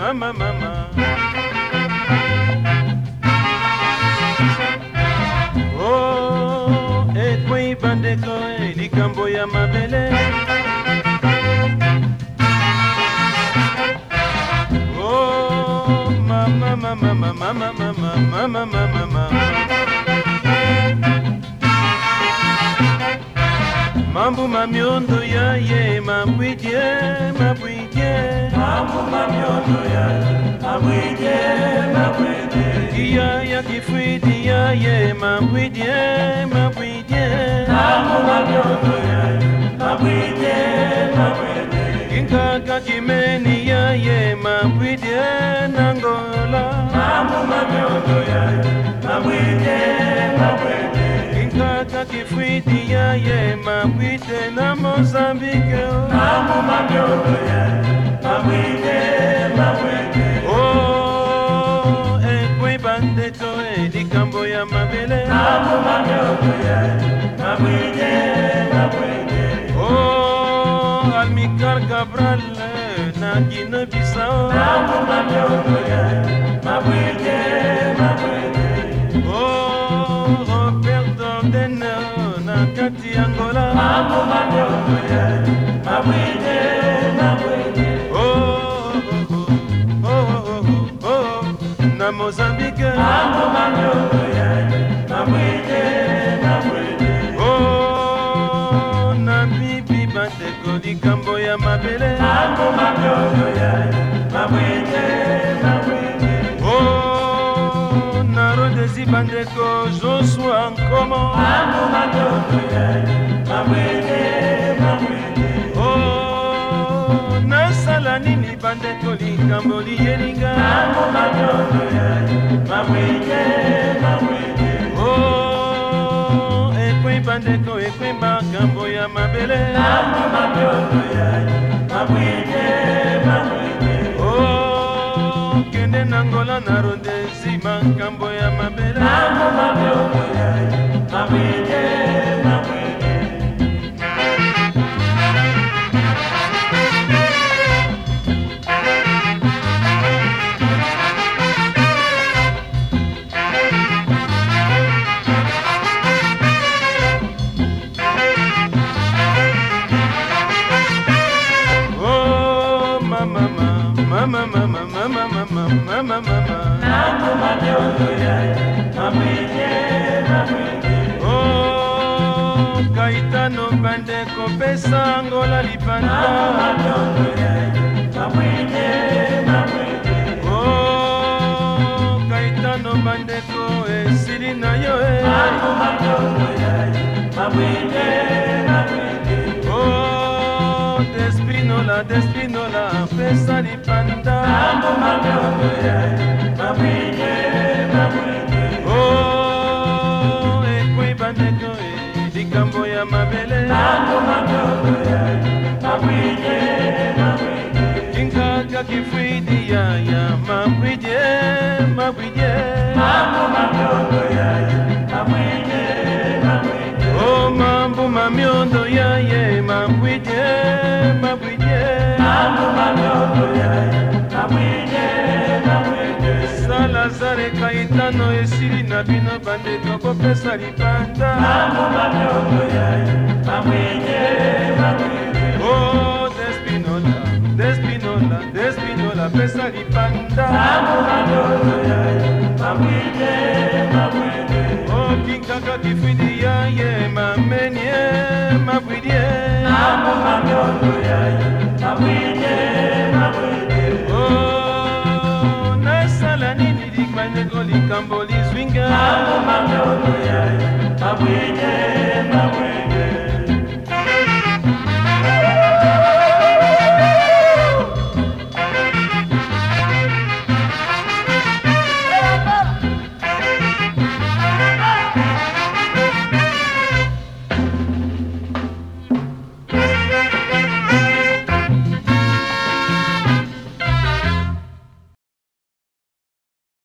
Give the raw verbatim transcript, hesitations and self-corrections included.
mama mama. Oh, ekwe bandeko likambo ya mabele. Oh, mama mama mama mama mama mama mama. Mambo mamiondo ya ye mabwidye mabwidye. Mambo mamiondo ya mabwidye mabwidye. Iya ya kifwidi ya ye mabwidye mabwidye. Mambo mamiondo ya mabwidye mabwidye. Kinkaka kimeni ya ye mabwidye nangola. Mambo mamiondo ya mabwidye mabwidye. Kinkaka kifwidi ya ye mabwidye na Mozambique. Mambo mamiondo ya mabwidye mabwidye. Oh, ekwe bandeko likambo ya mabele. Mambo mamiondo ya mabwidye mabwidye. Oh, Almikar Cabral na Guinée Bissau. Mambo mamiondo ya mabwidye mabwidye. Oh, Robert Dordenne na kati Angola. Mambo mamiondo ya mabwidye mabwidye. Oh, oh, oh, oh, oh, oh, na Mozambique. Mambo mamiondo ya mabwidye mabwidye. Oh, na bibi bandeko likambo ya mabele. Mambo mamiondo ya mabwidye mabwidye. Oh, na Rodesi bandeko Joshua Nkomo. Mambo mamiondo ya mabwidye mabwidye. Oh, na Salanini bandeko likambo liyelinga. Mambo mamiondo ya mabwidye mabwidye. Oh, ekwe bandeko ekwe makambo ya mabele. Mambo mamiondo ya mabwidye mabwidye. Oh, kende nangola na Rodesi makambo ya mabele. Mambo mamiondo ya mabwidye mabwidye. Oh, mama mama mama mama mama mama mama mama. Mambo mamiondo ya mabwidye mabwidye. Oh, Kaitano bandeko pesa Angola lipanda. Mambo mamiondo ya mabwidye mabwidye. Oh, Kaitano bandeko esili na yo e. Mambo mamiondo ya mabwidye mabwidye. Oh, Despinola Despinola pesa lipanda. Mambo mamiondo ya mabwidye mabwidye. Oh, ekwe bandeko e likambo ya mabele. Mambo mamiondo ya mabwidye mabwidye. Kinkaka kifwidi ya ya mabwidye mabwidye. Mambo mamiondo ya mabwidye mabwidye. Oh, mambo mamiondo ya ye mabwidye mabwidye. Mambo mamiondo ya mabwidye mabwidye. Salazare Kaitano esili na bino bandeko kopesa lipanda. Mambo mamiondo ya mabwidye mabwidye. Oh, Despinola Despinola Despinola pesa lipanda. Mambo mamiondo ya mabwidye mabwidye. Oh, kinkaka kifwidi ya ye mamenye mabwidye. Mambo mamiondo ya mabwidye mabwidye. Oh, nasala nini likbandeko likambo lizwinga. Mambo mamiondo ya mabwidye mabwidye.